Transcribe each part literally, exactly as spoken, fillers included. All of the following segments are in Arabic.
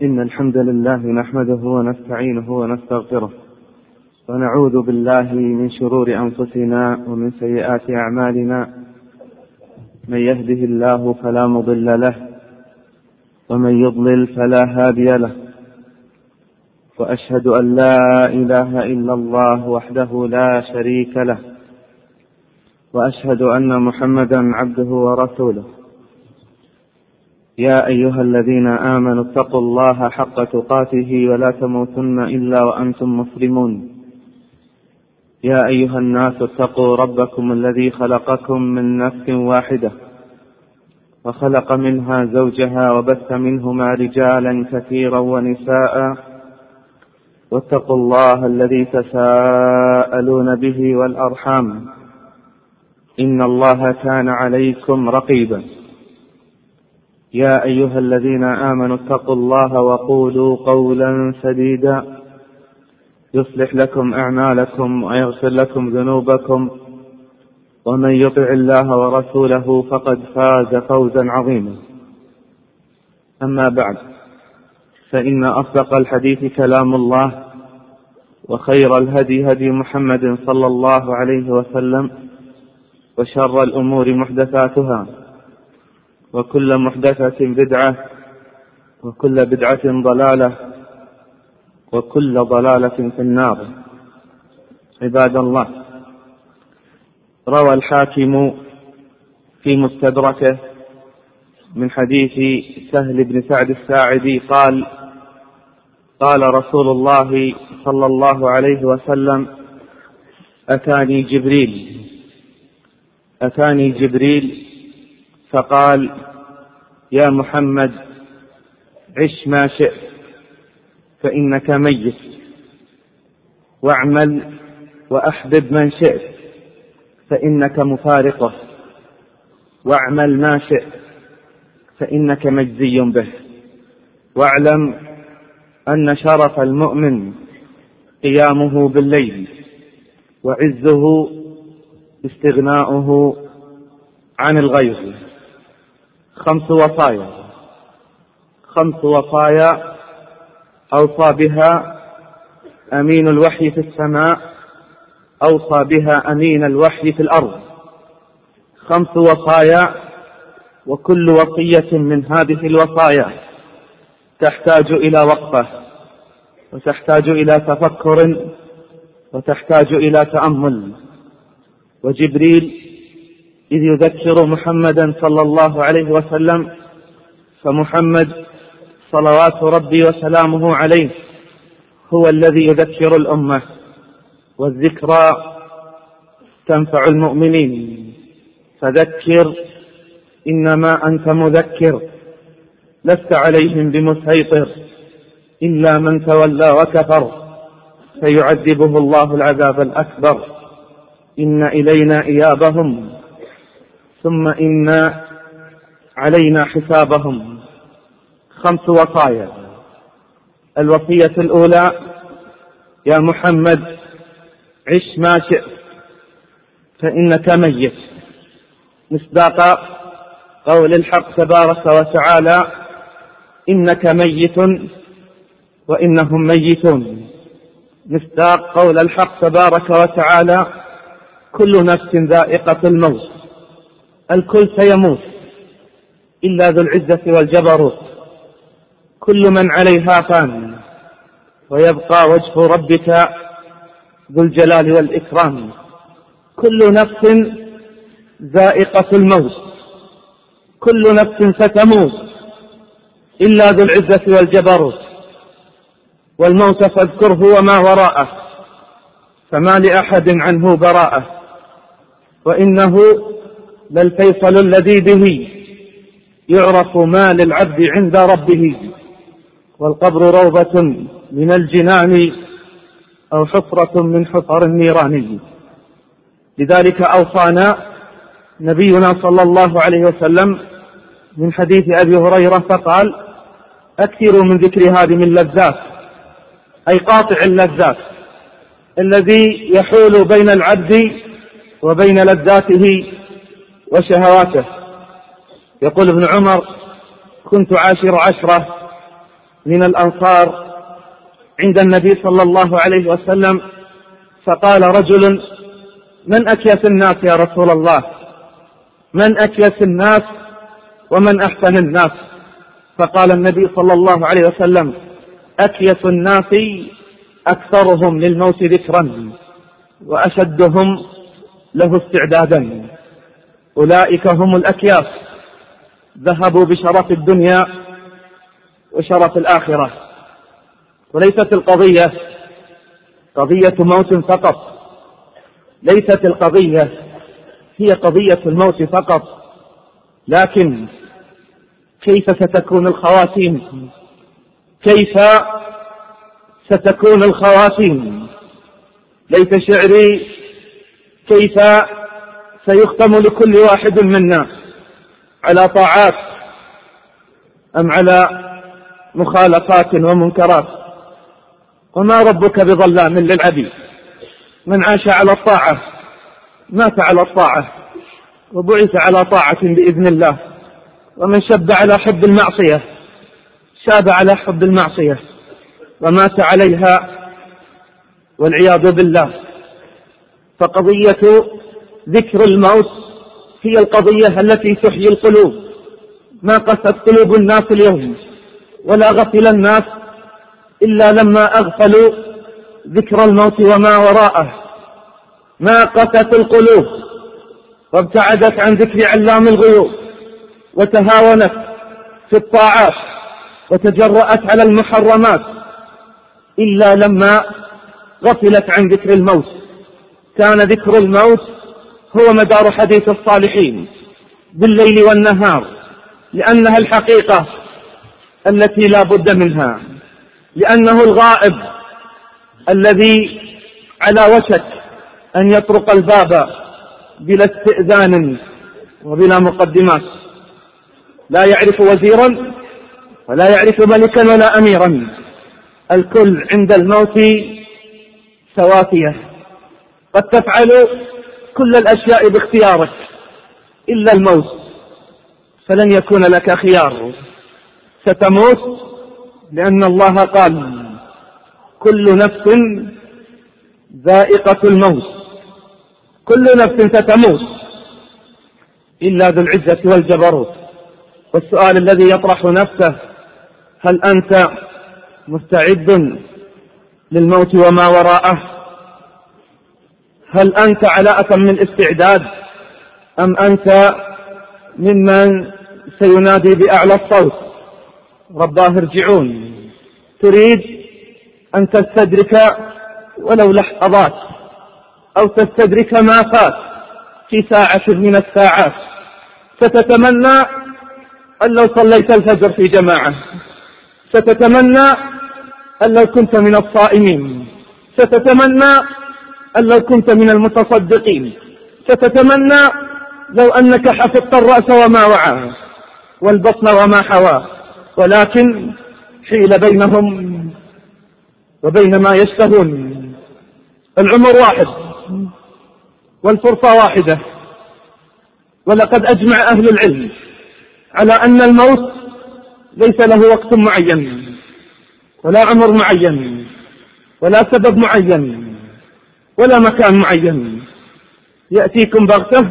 إن الحمد لله نحمده ونستعينه ونستغفره ونعوذ بالله من شرور أنفسنا ومن سيئات أعمالنا. من يهده الله فلا مضل له ومن يضلل فلا هادي له، وأشهد أن لا إله إلا الله وحده لا شريك له، وأشهد أن محمدا عبده ورسوله. يا أيها الذين آمنوا اتقوا الله حق تقاته ولا تموتن إلا وأنتم مسلمون. يا أيها الناس اتقوا ربكم الذي خلقكم من نفس واحدة وخلق منها زوجها وبث منهما رجالا كثيرا ونساء، واتقوا الله الذي تساءلون به والأرحام إن الله كان عليكم رقيبا. يا أيها الذين آمنوا اتقوا الله وقولوا قولا سديدا يصلح لكم أعمالكم ويغفر لكم ذنوبكم، ومن يطع الله ورسوله فقد فاز فوزا عظيما. أما بعد، فإن أصدق الحديث كلام الله، وخير الهدي هدي محمد صلى الله عليه وسلم، وشر الأمور محدثاتها، وكل محدثة بدعة، وكل بدعة ضلالة، وكل ضلالة في النار. عباد الله، روى الحاكم في مستدركه من حديث سهل بن سعد الساعدي قال: قال رسول الله صلى الله عليه وسلم: أتاني جبريل أتاني جبريل فقال: يا محمد، عش ما شئت فإنك ميت، واعمل وأحبب من شئت فإنك مفارقه، واعمل ما شئت فإنك مجزي به، واعلم أن شرف المؤمن قيامه بالليل، وعزه استغناؤه عن الغيظ. خمس وصايا خمس وصايا أوصى بها أمين الوحي في السماء، أوصى بها أمين الوحي في الأرض. خمس وصايا، وكل وصية من هذه الوصايا تحتاج إلى وقفة، وتحتاج إلى تفكر، وتحتاج إلى تأمل. وجبريل إذ يذكر محمدا صلى الله عليه وسلم، فمحمد صلوات ربي وسلامه عليه هو الذي يذكر الأمة، والذكرى تنفع المؤمنين. فذكر إنما أنت مذكر، لست عليهم بمسيطر إلا من تولى وكفر فيعذبه الله العذاب الأكبر. إن إلينا إيابهم ثم إن علينا حسابهم. خمس وصايا. الوصية الأولى: يا محمد، عش ما شئت فإنك ميت، مصداق قول الحق تبارك وتعالى: إنك ميت وإنهم ميتون. مصداق قول الحق تبارك وتعالى: كل نفس ذائقة الموت، الكل سيموت إلا ذو العزة والجبروت. كل من عليها فان، ويبقى وجه ربك ذو الجلال والإكرام. كل نفس ذائقة الموت، كل نفس ستموت إلا ذو العزة والجبروت. والموت فاذكره وما وراءه، فما لأحد عنه براءة. وإنه للفيصل الذي به يعرف ما للعبد عند ربه. والقبر روضة من الجنان أو حفرة من حفر النيران. لذلك أوصانا نبينا صلى الله عليه وسلم من حديث أبي هريرة فقال: أكثروا من ذكر هذه من اللذات، أي قاطع اللذات الذي يحول بين العبد وبين لذاته وشهواته. يقول ابن عمر: كنت عاشر عشرة من الأنصار عند النبي صلى الله عليه وسلم، فقال رجل: من أكيس الناس يا رسول الله؟ من أكيس الناس ومن أحسن الناس؟ فقال النبي صلى الله عليه وسلم: أكيس الناس أكثرهم للموت ذكرا وأشدهم له استعدادا. أولئك هم الأكياس، ذهبوا بشرف الدنيا وشرف الآخرة. وليست القضية قضية موت فقط، ليست القضية هي قضية الموت فقط، لكن كيف ستكون الخواتيم؟ كيف ستكون الخواتيم؟ ليت شعري كيف سيختم لكل واحد منا، على طاعات أم على مخالفات ومنكرات؟ وما ربك بظلام للعبيد. من عاش على الطاعة مات على الطاعة وبعث على طاعة بإذن الله، ومن شب على حب المعصية شاب على حب المعصية ومات عليها والعياذ بالله. فقضية ذكر الموت هي القضية التي تحيي القلوب. ما قست قلوب الناس اليوم ولا غفل الناس إلا لما أغفلوا ذكر الموت وما وراءه. ما قست القلوب وابتعدت عن ذكر علام الغيوب وتهاونت في الطاعات وتجرأت على المحرمات إلا لما غفلت عن ذكر الموت. كان ذكر الموت هو مدار حديث الصالحين بالليل والنهار، لأنها الحقيقة التي لا بد منها، لأنه الغائب الذي على وشك أن يطرق الباب بلا استئذان وبلا مقدمات. لا يعرف وزيرا ولا يعرف ملكا ولا أميرا، الكل عند الموت سوافية. قد تفعل كل الأشياء باختيارك إلا الموت، فلن يكون لك خيار. ستموت لأن الله قال: كل نفس ذائقة الموت. كل نفس ستموت إلا ذو العزة والجبروت. والسؤال الذي يطرح نفسه: هل أنت مستعد للموت وما وراءه؟ هل أنت على أتم الاستعداد أم أنت ممن سينادي بأعلى الصوت: رباه ارجعون؟ تريد أن تستدرك ولو لحظات أو تستدرك ما فات في ساعة من الساعات. ستتمنى أن لو صليت الفجر في جماعة، ستتمنى أن لو كنت من الصائمين، ستتمنى أن لو كنت من المتصدقين، ستتمنى لو أنك حفظت الرأس وما وعاه والبطن وما حواه، ولكن حيل بينهم وبين ما يشتهون. العمر واحد والفرصة واحدة، ولقد أجمع أهل العلم على أن الموت ليس له وقت معين ولا عمر معين ولا سبب معين ولا مكان معين. يأتيكم بغتة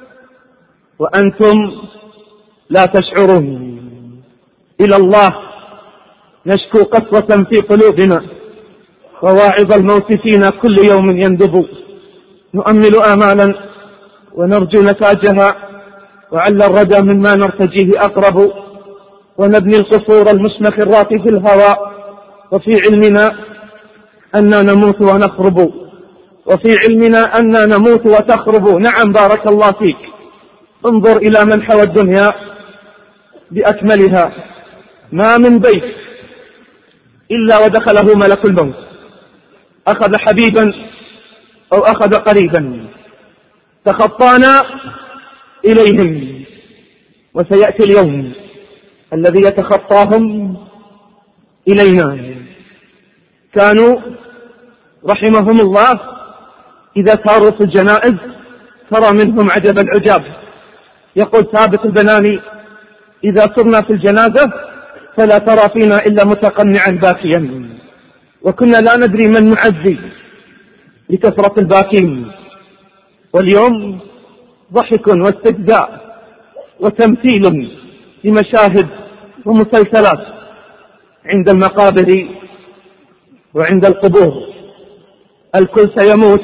وأنتم لا تشعرون. إلى الله نشكو قسوة في قلوبنا، وواعظ الموت فينا كل يوم يندب. نؤمل آمالا ونرجو نتاجها، وعل الردى مما نرتجيه أقرب، ونبني القصور المشمخرات في الهواء، وفي علمنا أننا نموت ونخرب، وفي علمنا أننا نموت وتخرب. نعم، بارك الله فيك. انظر إلى من حوى الدنيا بأكملها، ما من بيت إلا ودخله ملك الموت، أخذ حبيبا أو أخذ قريبا. تخطانا إليهم، وسيأتي اليوم الذي يتخطاهم إلينا. كانوا رحمهم الله إذا ساروا في الجنائز ترى منهم عجب العجاب. يقول ثابت البناني: إذا صرنا في الجنازة فلا ترى فينا إلا متقنعا باكيا، وكنا لا ندري من نعزي لكثرة الباكين. واليوم ضحك واستهزاء وتمثيل لمشاهد ومسلسلات عند المقابر وعند القبور. الكل سيموت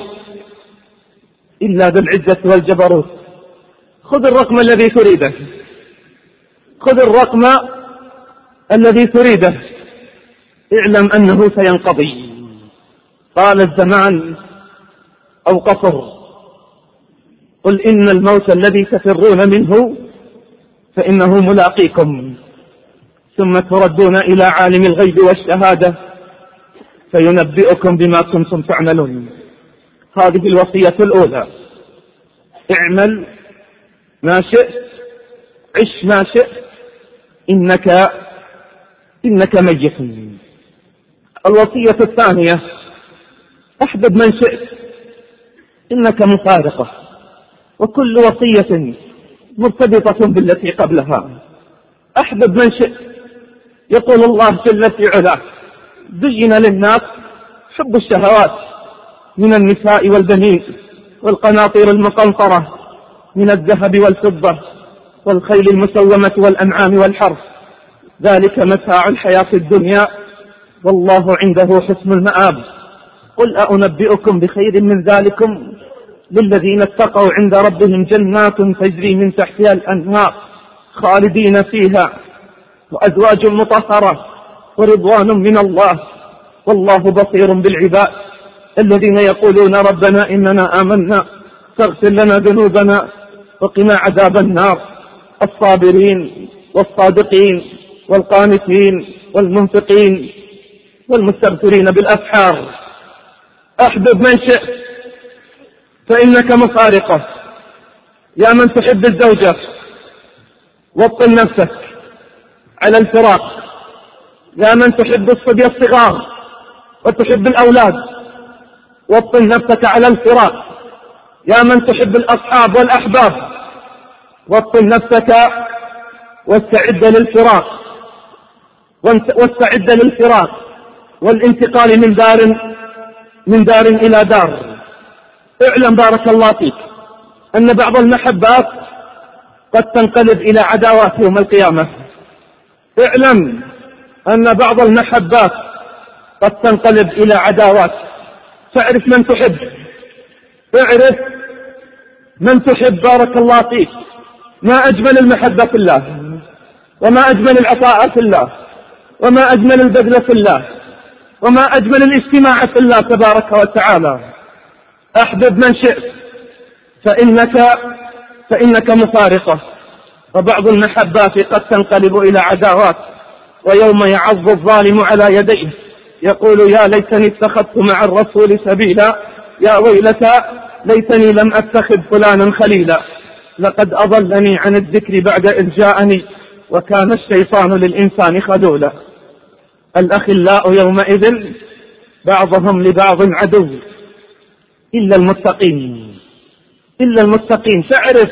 إلا ذو العزة والجبروت. خذ الرقم الذي تريده، خذ الرقم الذي تريده، اعلم أنه سينقضي. طال الزمان أو قصر، قل إن الموت الذي تفرون منه فإنه ملاقيكم، ثم تردون إلى عالم الغيب والشهادة فينبئكم بما كنتم تعملون. هذه الوصية الأولى: اعمل ما شئت، عش ما شئت، إنك إنك ميت. الوصية الثانية: احبب من شئت، إنك مفارقة. وكل وصية مرتبطة بالتي قبلها. احبب من شئت، يقول الله جل في علاه: زين للناس حب الشهوات من النساء والبنين والقناطير المقنطرة من الذهب والفضة والخيل المسومة والأنعام والحرث، ذلك متاع الحياة الدنيا والله عنده حسن المآب. قل أنبئكم بخير من ذلكم للذين اتقوا عند ربهم جنات تجري من تحتها الأنهار خالدين فيها وأزواج مطهرة ورضوان من الله والله بصير بالعباد. الذين يقولون ربنا إننا آمنا فاغفر لنا ذنوبنا وقنا عذاب النار. الصابرين والصادقين والقانتين والمنفقين والمستغفرين بالأسحار. أحبب من شئت فإنك مفارقة. يا من تحب الزوجة وطن نفسك على الفراق. يا من تحب الصبية الصغار وتحب الأولاد وطن نفسك على الفراق. يا من تحب الأصحاب والأحباب وطن نفسك واستعد للفراق واستعد للفراق والانتقال من دار من دار إلى دار. اعلم بارك الله فيك أن بعض المحبات قد تنقلب إلى عداوات يوم القيامة. اعلم أن بعض المحبات قد تنقلب إلى عداوات. فاعرف من تحب، اعرف من تحب بارك الله فيك. ما أجمل المحبة في الله، وما أجمل العطاء في الله، وما أجمل البذل في الله، وما أجمل الاجتماع في الله تبارك وتعالى. أحبب من شئت فإنك فإنك مفارقة. وبعض المحبات قد تنقلب إلى عداوات. ويوم يعض الظالم على يديه يقول يا ليتني اتخذت مع الرسول سبيلا يا ويلتى ليتني لم أتخذ فلانا خليلا لقد أضلني عن الذكر بعد إذ جاءني وكان الشيطان للإنسان خذولا. الأخلاء يومئذ بعضهم لبعض عدو إلا المتقين. إلا المتقين. فاعرف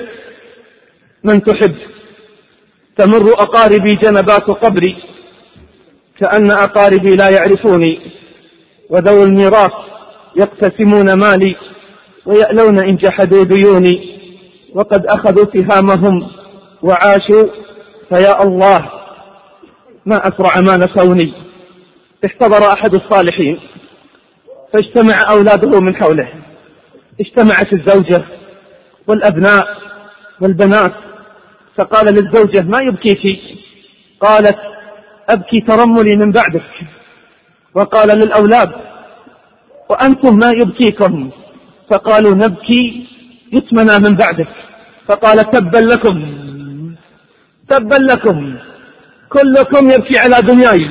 من تحب. تمر أقاربي جنبات قبري كأن أقاربي لا يعرفوني وذو الميراث يقتسمون مالي ويألون إن جحدوا ديوني وقد أخذوا سهامهم وعاشوا فيا الله ما أسرع ما نسوني. احتضر أحد الصالحين فاجتمع أولاده من حوله. اجتمعت الزوجة والأبناء والبنات فقال للزوجة ما يبكيك؟ قالت أبكي ترملي من بعدك. وقال للأولاد وأنتم ما يبكيكم؟ فقالوا نبكي يتمنى من بعدك. فقال تبا لكم تبا لكم كلكم يبكي على دنياي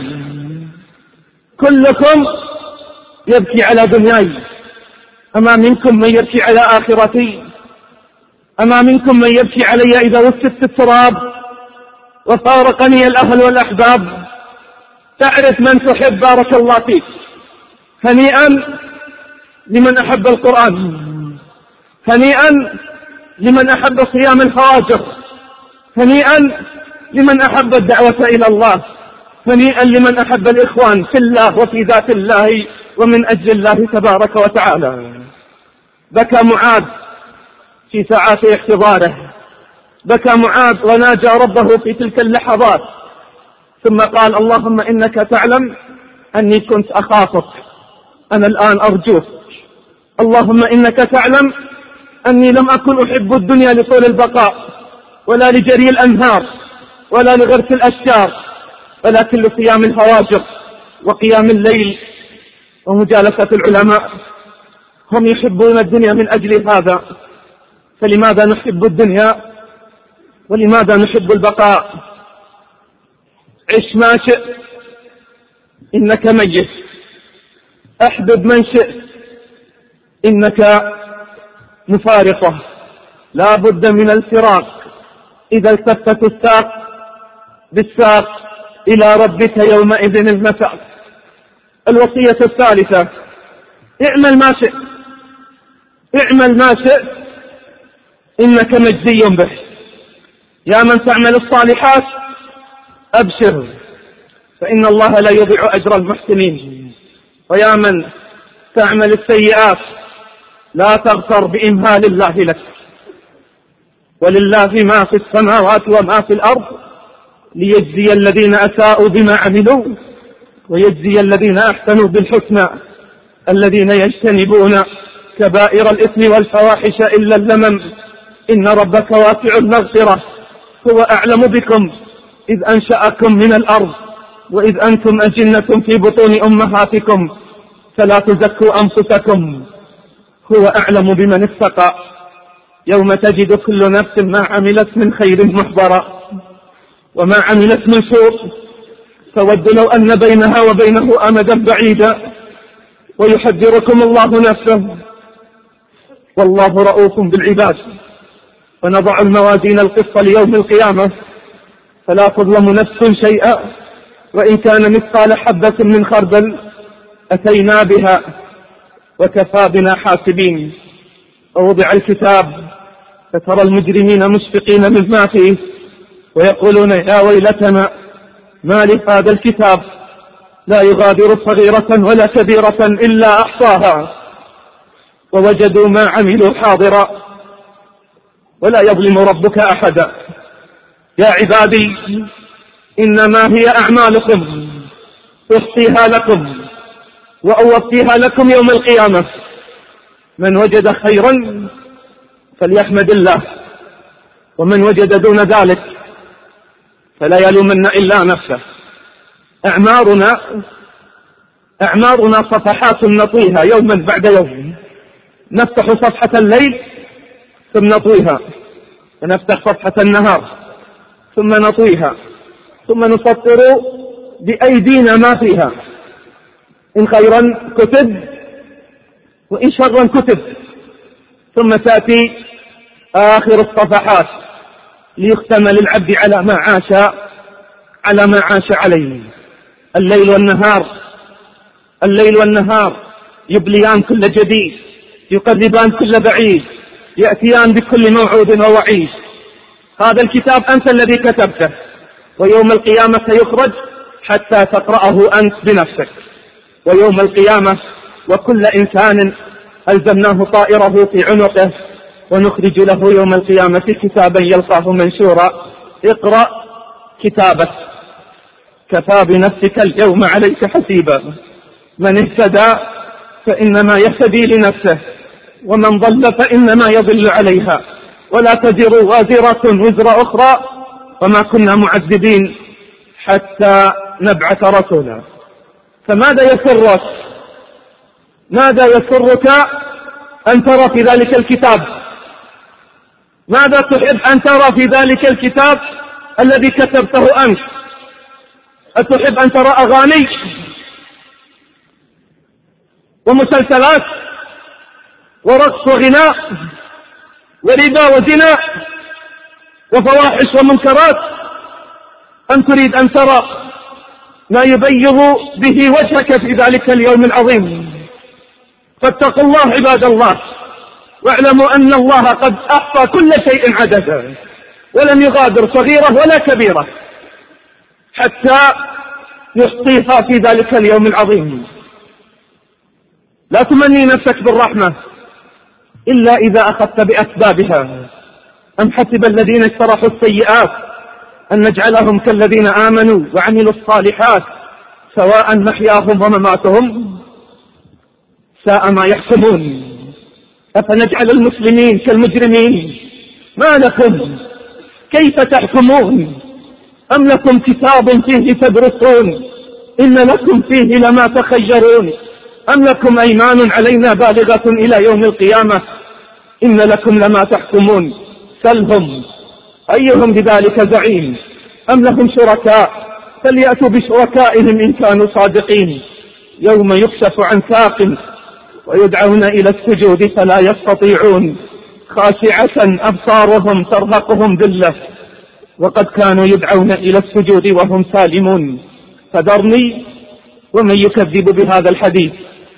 كلكم يبكي على دنياي أما منكم من يبكي على آخرتي؟ أما منكم من يبكي علي إذا وسدت التراب وفارقني الأهل والأحباب؟ تعرف من تحب بارك الله فيك. هنيئا لمن أحب القرآن، هنيئا لمن أحب صيام الفواجر، هنيئا لمن أحب الدعوة إلى الله، هنيئا لمن أحب الإخوان في الله وفي ذات الله ومن أجل الله تبارك وتعالى. بكى معاذ في ساعات احتضاره، بكى معاذ وناجى ربه في تلك اللحظات، ثم قال: اللهم إنك تعلم أني كنت أخافك، أنا الآن أرجوك. اللهم إنك تعلم أني لم أكن أحب الدنيا لطول البقاء ولا لجري الأنهار ولا لغرس الأشجار، ولكن لصيام الهواجر وقيام الليل ومجالسة العلماء. هم يحبون الدنيا من أجل هذا، فلماذا نحب الدنيا ولماذا نحب البقاء؟ عش ما شئت إنك ميت، أحبب من شئت إنك مفارقة، لا بد من الفراق إذا التفت الساق بالساق إلى ربك يومئذ المساق. الوصية الثالثة: اعمل ما شئت، اعمل ما شئت إنك مجزي به. يا من تعمل الصالحات أبشر، فإن الله لا يضيع أجر المحسنين. ويا من تعمل السيئات لا تغتر بإمهال الله لك، ولله ما في السماوات وما في الأرض ليجزي الذين أساءوا بما عملوا ويجزي الذين أحسنوا بالحسنى الذين يجتنبون كبائر الإثم والفواحش إلا اللمم إن ربك واسع المغفرة هو أعلم بكم إذ أنشأكم من الأرض وإذ أنتم أجنة في بطون أمهاتكم فلا تزكوا أنفسكم هو أعلم بمن اتقى. يوم تجد كل نفس ما عملت من خير محضرا وما عملت من سوء تود لو أن بينها وبينه أمدا بعيدا ويحذركم الله نفسه والله رؤوف بالعباد. ونضع الموازين القسط ليوم القيامة فلا تظلم نفس شيئا وإن كان مثقال حبة من خردل أتينا بها وكفى بنا حاسبين. ووضع الكتاب فترى المجرمين مشفقين مما فيه ويقولون يا ويلتنا ما لهذا الكتاب لا يغادر صغيرة ولا كبيرة إلا أحصاها ووجدوا ما عملوا حاضرا ولا يظلم ربك أحدا. يا عبادي إنما هي أعمالكم أحصيها لكم وأوفيها لكم يوم القيامة. من وجد خيرا فليحمد الله ومن وجد دون ذلك فلا يلومن إلا نفسه. أعمارنا أعمارنا صفحات نطويها يوما بعد يوم، نفتح صفحة الليل ثم نطويها ونفتح صفحة النهار ثم نطويها ثم نسطر بأيدينا ما فيها، إن خيرا كتب وإن شرا كتب، ثم تأتي آخر الصفحات ليختم للعبد على ما عاش على ما عاش عليه. الليل والنهار الليل والنهار يبليان كل جديد، يقربان كل بعيد، يأتيان بكل موعود ووعيد. هذا الكتاب أنت الذي كتبته ويوم القيامة يخرج حتى تقرأه أنت بنفسك. ويوم القيامة وكل إنسان ألزمناه طائره في عنقه ونخرج له يوم القيامة كتابا يلقاه منشورا اقرأ كتابك كفى بنفسك اليوم عليك حسيبا. من اهتدى فإنما يهتدي لنفسه ومن ضل فإنما يضل عليها ولا تزر وازرة وزر أخرى وما كنا معذبين حتى نبعث رسولا. فماذا يسرك ماذا يسرك أن ترى في ذلك الكتاب؟ ماذا تحب أن ترى في ذلك الكتاب الذي كتبته أنت؟ أتحب أن ترى أغاني ومسلسلات ورقص وغناء وربا وزنا وفواحش ومنكرات، أم تريد أن ترى ما يبيض به وجهك في ذلك اليوم العظيم؟ فاتقوا الله عباد الله واعلموا أن الله قد أحصى كل شيء عددا ولم يغادر صغيرة ولا كبيرة، حتى يحصيها في ذلك اليوم العظيم. لا تمني نفسك بالرحمة إلا إذا أخذت بأسبابها. أم حسب الذين اجترحوا السيئات أن نجعلهم كالذين آمنوا وعملوا الصالحات سواء محياهم ومماتهم ساء ما يحكمون. أفنجعل المسلمين كالمجرمين؟ ما لكم كيف تحكمون؟ أم لكم كتاب فيه تدرسون إن لكم فيه لما تخيرون؟ أم لكم أيمان علينا بالغة إلى يوم القيامة إن لكم لما تحكمون؟ سلهم أيهم بذلك زعيم. أم لهم شركاء؟ فليأتوا بشركائهم إن كانوا صادقين. يوم يكشف عن ساق ويدعون إلى السجود فلا يستطيعون خاشعة أبصارهم ترهقهم ذلة وقد كانوا يدعون إلى السجود وهم سالمون. فذرني ومن يكذب بهذا الحديث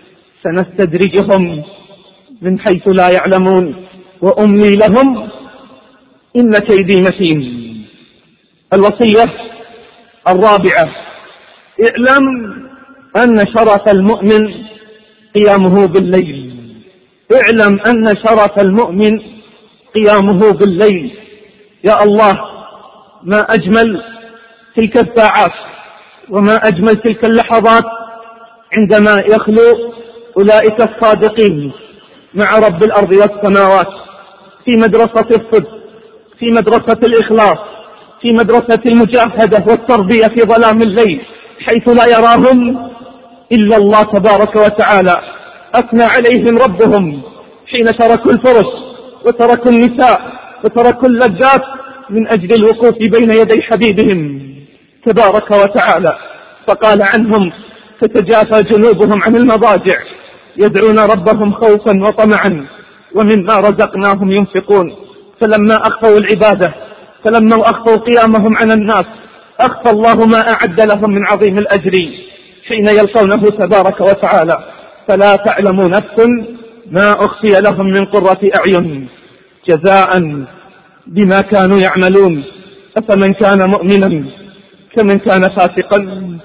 سنستدرجهم من حيث لا يعلمون وأملي لهم إن كيدي متين. الوصية الرابعة: اعلم أن شرف المؤمن قيامه بالليل. اعلم أن شرف المؤمن قيامه بالليل. يا الله، ما أجمل تلك الساعات وما أجمل تلك اللحظات عندما يخلو أولئك الصادقين مع رب الأرض والسماوات في مدرسة الصدق، في مدرسة الإخلاص، في مدرسة المجاهدة والتربية في ظلام الليل حيث لا يراهم إلا الله تبارك وتعالى. أثنى عليهم ربهم حين تركوا الفرش وتركوا النساء وتركوا اللذات من أجل الوقوف بين يدي حبيبهم تبارك وتعالى، فقال عنهم: تتجافى جنوبهم عن المضاجع يدعون ربهم خوفا وطمعا ومما رزقناهم ينفقون. فلما أخفوا العبادة، فلما أخفوا قيامهم عن الناس، أخفى الله ما أعد لهم من عظيم الأجر حين يلقونه تبارك وتعالى. فلا تعلم نفس ما أخفي لهم من قرة أعين جزاء بما كانوا يعملون. أفمن كان مؤمنا كمن كان فاسقا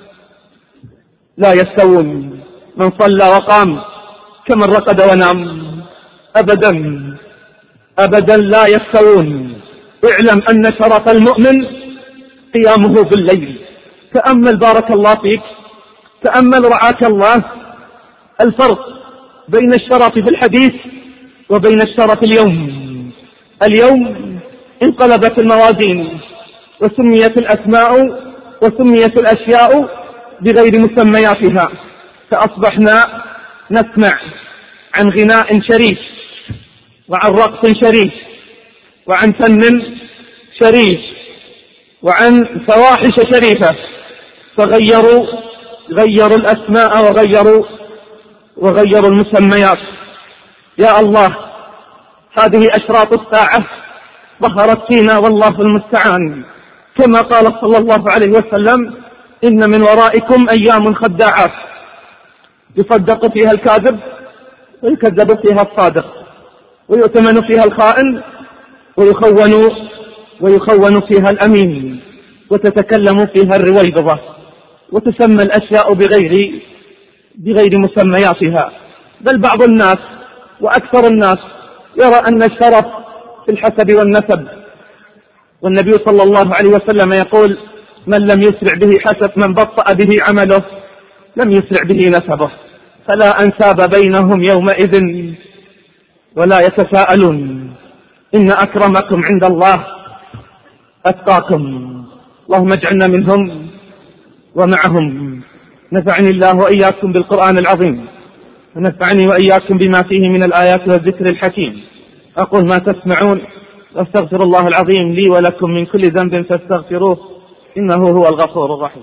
لا يستوون. من صلى وقام كمن رقد ونام أبدا أبدا لا يستوون. اعلم أن شرف المؤمن قيامه بالليل. تأمل بارك الله فيك، تأمل رعاك الله الفرق بين الشرف في الحديث وبين الشرف اليوم. اليوم انقلبت الموازين وسميت الأسماء وسميت الأشياء بغير مسمياتها، فأصبحنا نسمع عن غناء شريف وعن رقص شريف وعن فن شريف وعن فواحش شريفة، فغيروا غيروا الأسماء وغيروا وغيروا المسميات. يا الله، هذه أشراط الساعة ظهرت فينا والله المستعان، كما قال صلى الله عليه وسلم: إن من ورائكم أيام خداعات يصدق فيها الكاذب ويكذب فيها الصادق ويؤتمن فيها الخائن ويخون ويخون فيها الأمين وتتكلم فيها الرويبضة وتسمى الأشياء بغير بغير مسمياتها. بل بعض الناس وأكثر الناس يرى أن الشرف في الحسب والنسب، والنبي صلى الله عليه وسلم يقول: من لم يسرع به حسب من بطأ به عمله لم يسرع به نسبه. فلا أنساب بينهم يومئذ ولا يتساءلون. إن أكرمكم عند الله أتقاكم. اللهم اجعلنا منهم ومعهم. نفعني الله وإياكم بالقرآن العظيم، ونفعني وإياكم بما فيه من الآيات والذكر الحكيم. أقول ما تسمعون، واستغفر الله العظيم لي ولكم من كل ذنب فاستغفروه إنه هو الغفور الرحيم.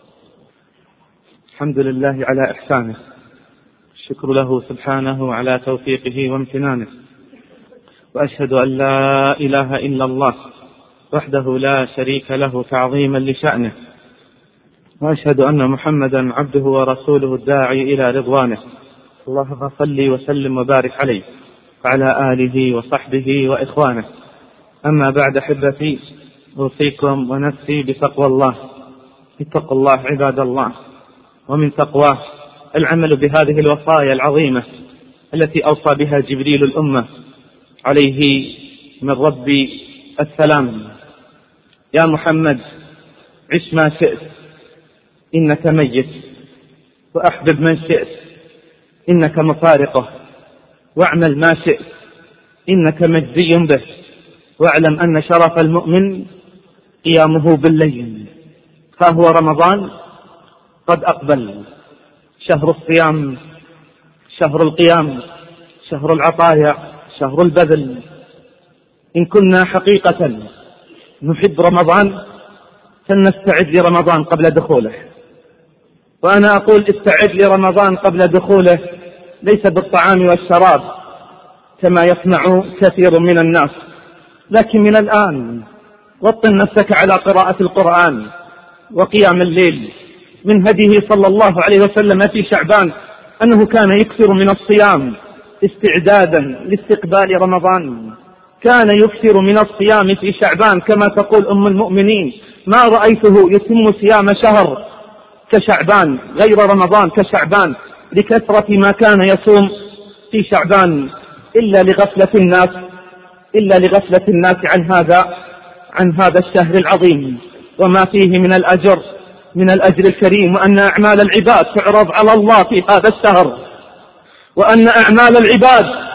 الحمد لله على إحسانه، الشكر له سبحانه على توفيقه وامتنانه، وأشهد أن لا إله إلا الله وحده لا شريك له تعظيما لشأنه، وأشهد أن محمدا عبده ورسوله الداعي إلى رضوانه. اللهم صل وسلم وبارك عليه وعلى آله وصحبه وإخوانه. أما بعد، أحبتي، أوصيكم ونفسي بتقوى الله اتقوا الله عباد الله، ومن تقواه العمل بهذه الوصايا العظيمة التي أوصى بها جبريل الأمة عليه من ربي السلام. يا محمد عش ما شئت إنك ميت، وأحبب من شئت إنك مفارقه، واعمل ما شئت إنك مجزي به، واعلم أن شرف المؤمن قيامه بالليل. فهو رمضان قد أقبل، شهر الصيام، شهر القيام، شهر العطايا، شهر البذل. إن كنا حقيقة نحب رمضان فلنستعد لرمضان قبل دخوله. وأنا أقول استعد لرمضان قبل دخوله ليس بالطعام والشراب كما يصنع كثير من الناس، لكن من الآن وطن نفسك على قراءة القرآن وقيام الليل. من هديه صلى الله عليه وسلم في شعبان أنه كان يكثر من الصيام استعدادا لاستقبال رمضان، كان يكثر من الصيام في شعبان كما تقول أم المؤمنين: ما رأيته يتم صيام شهر كشعبان غير رمضان كشعبان، لكثرة ما كان يصوم في شعبان، إلا لغفلة الناس إلا لغفلة الناس عن هذا عن هذا الشهر العظيم وما فيه من الأجر من الأجر الكريم، وأن أعمال العباد تعرض على الله في هذا الشهر، وأن أعمال العباد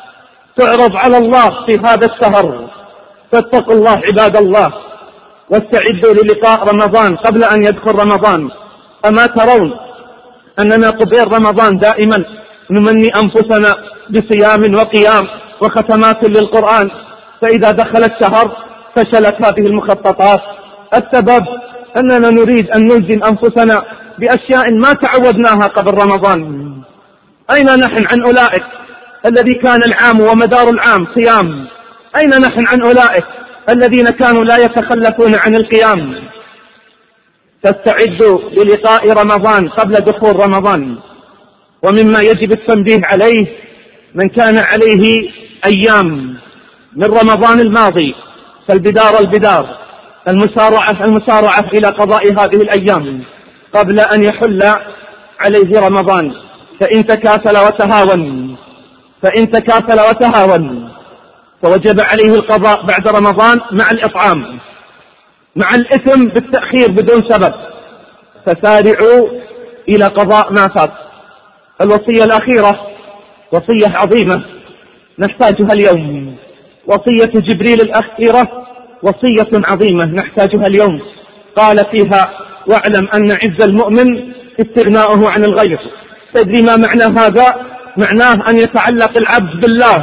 تعرض على الله في هذا الشهر. فاتقوا الله عباد الله، واستعدوا للقاء رمضان قبل أن يدخل رمضان. أما ترون أننا قبيل رمضان دائما نمني أنفسنا بصيام وقيام وختمات للقرآن، فإذا دخل الشهر فشلت هذه المخططات. السبب أننا نريد أن نلزم أنفسنا بأشياء ما تعودناها قبل رمضان. أين نحن عن أولئك الذي كان العام ومدار العام صيام؟ أين نحن عن أولئك الذين كانوا لا يتخلفون عن القيام؟ فاستعدوا للقاء رمضان قبل دخول رمضان. ومما يجب التنبيه عليه: من كان عليه أيام من رمضان الماضي فالبدار البدار المسارعة المسارعة إلى قضاء هذه الأيام قبل أن يحل عليه رمضان. فإن تكاسل وتهاون فإن تكاسل وتهاون فوجب عليه القضاء بعد رمضان مع الإطعام، مع الإثم بالتأخير بدون سبب. فسارعوا إلى قضاء ما فات. الوصية الأخيرة وصية عظيمة نحتاجها اليوم، وصية جبريل الأخيرة وصية عظيمة نحتاجها اليوم. قال فيها: واعلم أن عز المؤمن استغناؤه عن الغير. تدري ما معنى هذا؟ معناه أن يتعلق العبد بالله.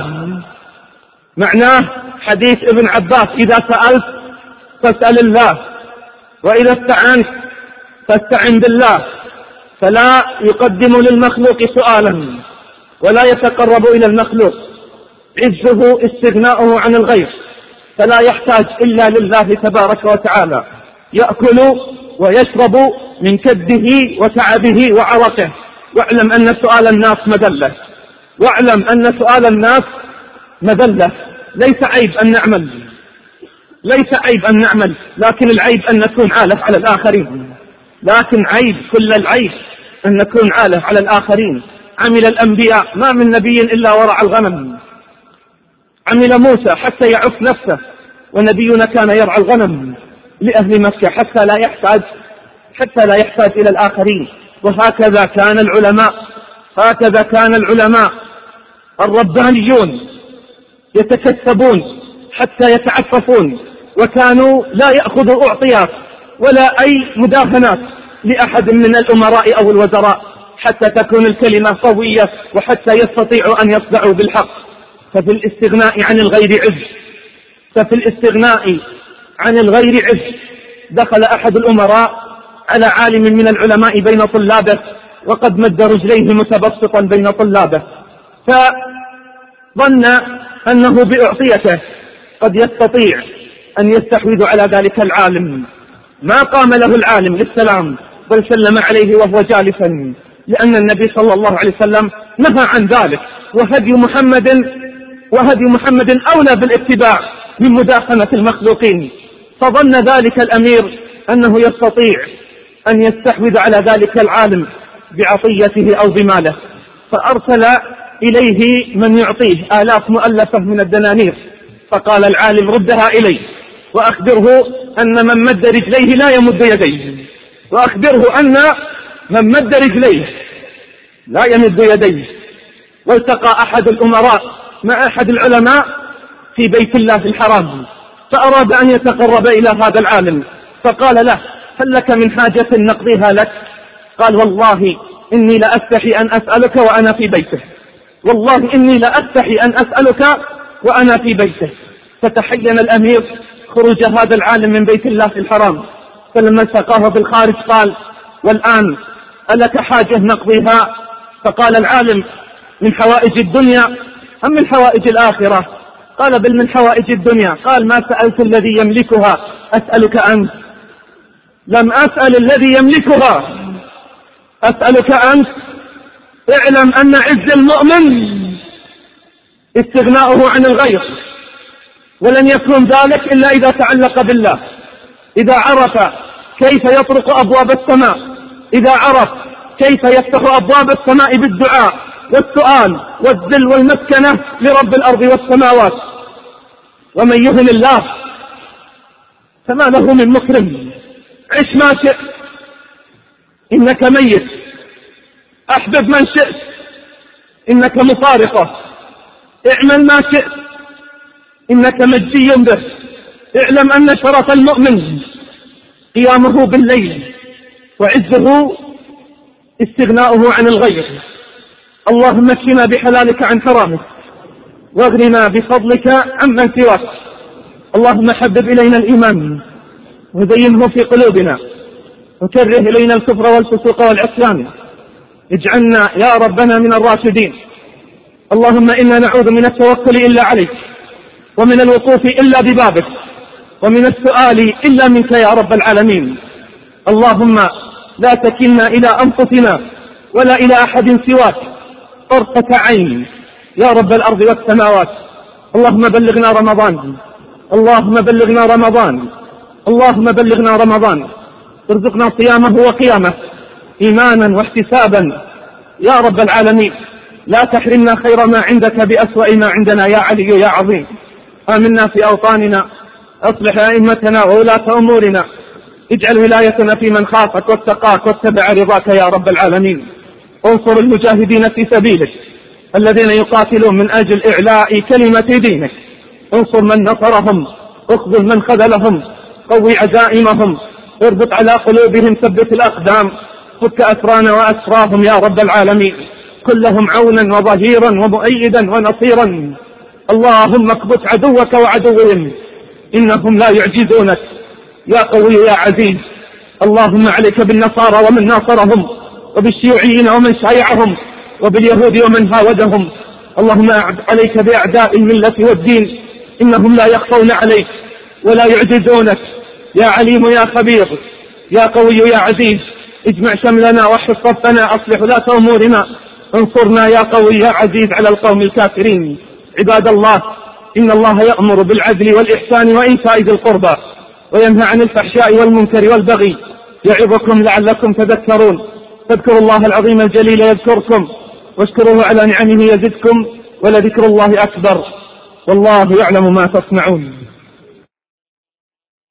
معناه حديث ابن عباس: إذا سألت فاسأل الله، وإذا استعنت فاستعن بالله. فلا يقدم للمخلوق سؤالا ولا يتقرب إلى المخلوق. عزه استغناؤه عن الغير، فلا يحتاج إلا لله تبارك وتعالى. يأكل ويشرب من كده وتعبه وعرقه. واعلم أن سؤال الناس مذلة واعلم أن سؤال الناس مذلة. ليس عيب أن نعمل ليس عيب أن نعمل لكن العيب أن نكون عالة على الآخرين. لكن عيب كل العيب أن نكون عالة على الآخرين. عمل الأنبياء ما من نبي إلا ورع الغنم. عمل موسى حتى يعف نفسه، ونبينا كان يرعى الغنم لأهل مكة حتى لا يحتاج حتى لا يحتاج إلى الآخرين. وهكذا كان العلماء هكذا كان العلماء الربانيون يتكسبون حتى يتعففون، وكانوا لا يأخذوا أعطيات ولا أي مداهنات لأحد من الأمراء أو الوزراء حتى تكون الكلمة قوية وحتى يستطيعوا أن يصدعوا بالحق. ففي الاستغناء عن الغير عز ففي الاستغناء عن الغير عز. دخل أحد الأمراء على عالم من العلماء بين طلابه وقد مد رجليه متبسطا بين طلابه، فظن أنه بأعطيته قد يستطيع أن يستحوذ على ذلك العالم. ما قام له العالم للسلام بل سلم عليه وهو جالسا، لأن النبي صلى الله عليه وسلم نهى عن ذلك، وهدي محمد وهدي محمد أولى بالاتباع من مداخنة المخلوقين. فظن ذلك الأمير أنه يستطيع أن يستحوذ على ذلك العالم بعطيته أو بماله، فأرسل إليه من يعطيه آلاف مؤلفة من الدنانير، فقال العالم ردها إلي وأخبره أن من مد رجليه لا يمد يديه، وأخبره أن من مد رجليه لا يمد يديه. والتقى أحد الأمراء مع أحد العلماء في بيت الله الحرام، فأراد أن يتقرب إلى هذا العالم، فقال له هل لك من حاجة نقضيها لك؟ قال والله إني لأستحي أن أسألك وأنا في بيته، والله إني لأستحي أن أسألك وأنا في بيته. فتحين الأمير خروج هذا العالم من بيت الله الحرام، فلما التقاه بالخارج قال والآن ألك حاجة نقضيها؟ فقال العالم من حوائج الدنيا أم من حوائج الآخرة؟ قال بل من حوائج الدنيا. قال ما سألت الذي يملكها، أسألك أنت. لم أسأل الذي يملكها، أسألك أنت. اعلم أن عز المؤمن استغناؤه عن الغير، ولن يكون ذلك إلا إذا تعلق بالله، إذا عرف كيف يطرق أبواب السماء، إذا عرف كيف يفتح أبواب السماء بالدعاء والسؤال والذل والمسكنة لرب الأرض والسماوات. ومن يهن الله فما له من مكرم. عش ما شئت إنك ميت، أحبب من شئت إنك مفارقة، اعمل ما شئت إنك مجزي به. اعلم أن شرف المؤمن قيامه بالليل، وعزه استغناؤه عن الغير. اللهم اكفنا بحلالك عن حرامك، واغننا بفضلك عمن سواك. اللهم حبب إلينا الإيمان وزينه في قلوبنا، وكره إلينا الكفر والفسوق والعصيان، اجعلنا يا ربنا من الراشدين. اللهم إنا نعوذ من التوكل إلا عليك، ومن الوقوف إلا ببابك، ومن السؤال إلا منك يا رب العالمين. اللهم لا تكلنا إلى أنفسنا ولا إلى أحد سواك طرفة عين يا رب الأرض والسماوات. اللهم بلغنا رمضان، اللهم بلغنا رمضان، اللهم بلغنا رمضان. ارزقنا صيامه وقيامه إيمانا واحتسابا يا رب العالمين. لا تحرمنا خير ما عندك بأسوأ ما عندنا يا علي يا عظيم. آمنا في أوطاننا، أصلح أئمتنا وولاة أمورنا، اجعل ولايتنا في من خافك واتقاك واتبع رضاك يا رب العالمين. انصر المجاهدين في سبيلك الذين يقاتلون من أجل إعلاء كلمة دينك. انصر من نصرهم، اخذل من خذلهم، قوي عزائمهم، اربط على قلوبهم، ثبت الأقدام، فك أسرانا وأسراهم يا رب العالمين. كلهم عونا وظهيرا ومؤيدا ونصيرا. اللهم اكبت عدوك وعدوهم، إنهم لا يعجزونك يا قوي يا عزيز. اللهم عليك بالنصارى ومن ناصرهم، وبالشيوعيين ومن شايعهم، وباليهود ومن هاودهم. اللهم عليك بأعداء الملة والدين، إنهم لا يخفون عليك ولا يعجزونك يا عليم يا خبير يا قوي يا عزيز. اجمع شملنا واحفظ صفنا، أصلح ولاة أمورنا، انصرنا يا قوي يا عزيز على القوم الكافرين. عباد الله، إن الله يأمر بالعدل والإحسان وإيتاء ذي القربى، وينهى عن الفحشاء والمنكر والبغي، يعظكم لعلكم تذكرون. فاذكروا الله العظيم الجليل يذكركم، واشكروه على نعمه يزدكم، ولذكر الله أكبر، والله يعلم ما تصنعون.